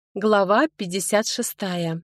Глава 56.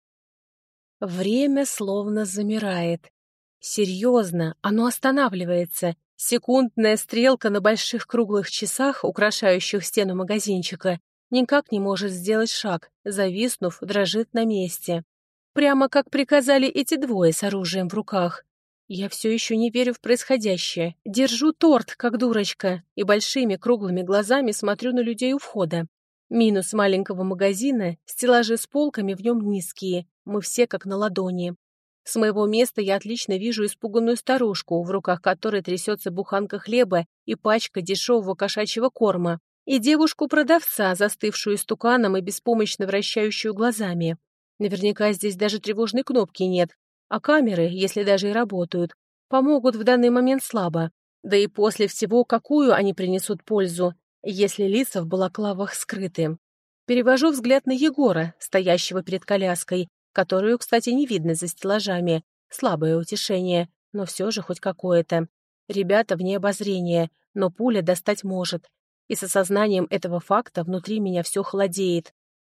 Время словно замирает. Серьезно, оно останавливается. Секундная стрелка на больших круглых часах, украшающих стену магазинчика, никак не может сделать шаг, зависнув, дрожит на месте. Прямо как приказали эти двое с оружием в руках. Я все еще не верю в происходящее. Держу торт, как дурочка, и большими круглыми глазами смотрю на людей у входа. Минус маленького магазина, стеллажи с полками в нем низкие, мы все как на ладони. С моего места я отлично вижу испуганную старушку, в руках которой трясется буханка хлеба и пачка дешевого кошачьего корма, и девушку-продавца, застывшую истуканом и беспомощно вращающую глазами. Наверняка здесь даже тревожной кнопки нет, а камеры, если даже и работают, помогут в данный момент слабо. Да и после всего, какую они принесут пользу, если лица в балаклавах скрыты. Перевожу взгляд на Егора, стоящего перед коляской, которую, кстати, не видно за стеллажами. Слабое утешение, но все же хоть какое-то. Ребята вне обозрения, но пуля достать может. И с осознанием этого факта внутри меня все холодеет.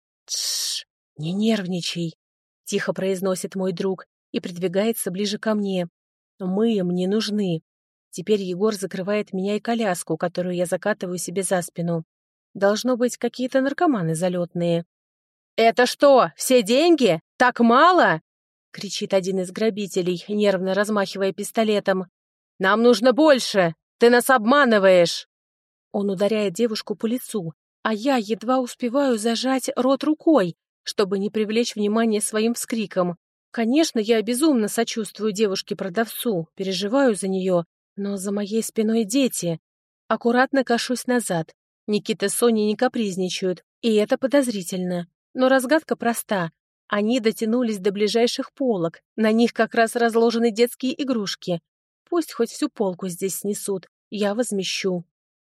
«Тш, не нервничай», — тихо произносит мой друг и придвигается ближе ко мне. «Мы им не нужны». Теперь Егор закрывает меня и коляску, которую я закатываю себе за спину. Должно быть, какие-то наркоманы залетные. «Это что, все деньги? Так мало?» — кричит один из грабителей, нервно размахивая пистолетом. «Нам нужно больше! Ты нас обманываешь!» Он ударяет девушку по лицу, а я едва успеваю зажать рот рукой, чтобы не привлечь внимание своим вскриком. Конечно, я безумно сочувствую девушке-продавцу, переживаю за нее, но за моей спиной дети. Аккуратно кашусь назад. Никита с Соней не капризничают, и это подозрительно. Но разгадка проста. Они дотянулись до ближайших полок, на них как раз разложены детские игрушки. Пусть хоть всю полку здесь снесут, я возмещу.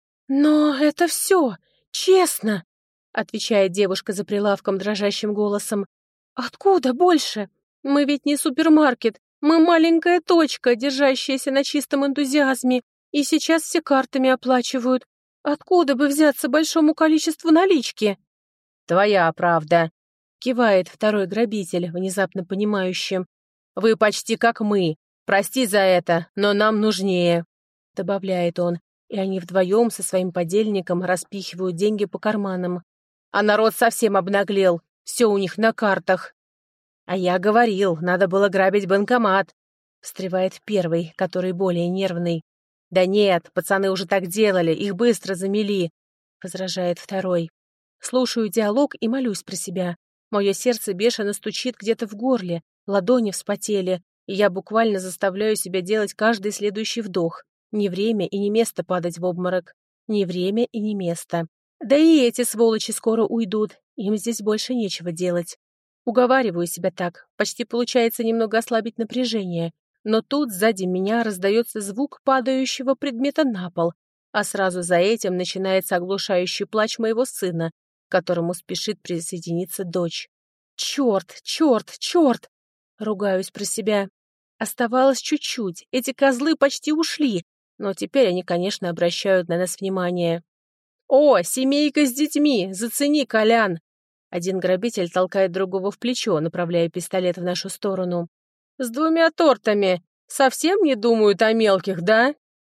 «Но это все, честно!» — отвечает девушка за прилавком дрожащим голосом. «Откуда больше? Мы ведь не супермаркет. Мы маленькая точка, держащаяся на чистом энтузиазме, и сейчас все картами оплачивают. Откуда бы взяться большому количеству налички?» «Твоя правда», — кивает второй грабитель, внезапно понимающим. «Вы почти как мы. Прости за это, но нам нужнее», — добавляет он, и они вдвоем со своим подельником распихивают деньги по карманам. А народ совсем обнаглел, все у них на картах. «А я говорил, надо было грабить банкомат», — встревает первый, который более нервный. «Да нет, пацаны уже так делали, их быстро замели», — возражает второй. Слушаю диалог и молюсь про себя. Мое сердце бешено стучит где-то в горле, ладони вспотели, и я буквально заставляю себя делать каждый следующий вдох. Не время и не место падать в обморок. Не время и не место. Да и эти сволочи скоро уйдут, им здесь больше нечего делать. Уговариваю себя так, почти получается немного ослабить напряжение, но тут сзади меня раздается звук падающего предмета на пол, а сразу за этим начинается оглушающий плач моего сына, к которому спешит присоединиться дочь. «Черт, черт, черт!» — ругаюсь про себя. Оставалось чуть-чуть, эти козлы почти ушли, но теперь они, конечно, обращают на нас внимание. «О, семейка с детьми! Зацени, Колян!» Один грабитель толкает другого в плечо, направляя пистолет в нашу сторону. «С 2 тортами! Совсем не думают о мелких, да?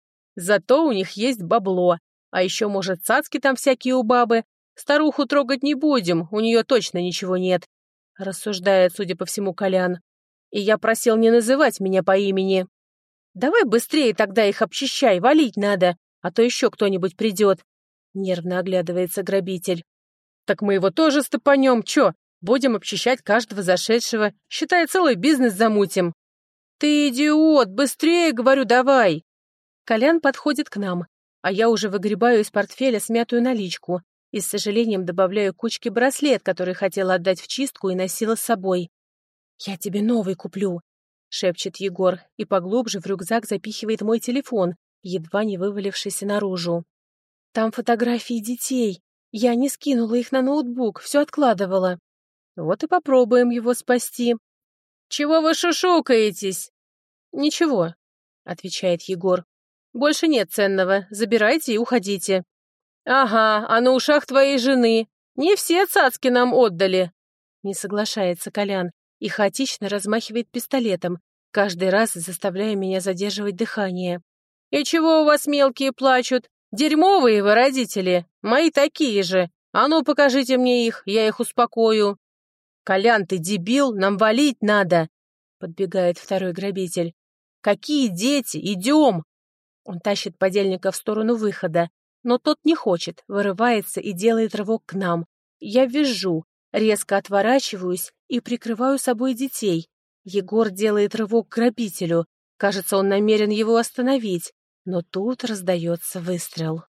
Зато у них есть бабло. А еще, может, цацки там всякие у бабы. Старуху трогать не будем, у нее точно ничего нет», — рассуждает, судя по всему, Колян. «И я просил не называть меня по имени. Давай быстрее тогда их обчищай, валить надо, а то еще кто-нибудь придет», — нервно оглядывается грабитель. «Так мы его тоже стопанем, чё? Будем обчищать каждого зашедшего, считай, целый бизнес замутим». «Ты идиот, быстрее, говорю, давай!» Колян подходит к нам, а я уже выгребаю из портфеля смятую наличку и с сожалением добавляю к кучке браслет, который хотела отдать в чистку и носила с собой. «Я тебе новый куплю», — шепчет Егор и поглубже в рюкзак запихивает мой телефон, едва не вывалившийся наружу. «Там фотографии детей. Я не скинула их на ноутбук, все откладывала. Вот и попробуем его спасти». «Чего вы шушукаетесь?» «Ничего», — отвечает Егор. «Больше нет ценного, забирайте и уходите». «Ага, а на ушах твоей жены. Не все цацки нам отдали. Не соглашается Колян и хаотично размахивает пистолетом, каждый раз заставляя меня задерживать дыхание. «И чего у вас мелкие плачут? Дерьмовые вы родители! Мои такие же! А ну, покажите мне их, я их успокою!» «Колян, ты дебил, нам валить надо!» Подбегает второй грабитель. «Какие дети? Идем!» Он тащит подельника в сторону выхода, но тот не хочет, вырывается и делает рывок к нам. Я визжу, резко отворачиваюсь и прикрываю собой детей. Егор делает рывок к грабителю. Кажется, он намерен его остановить, но тут раздается выстрел.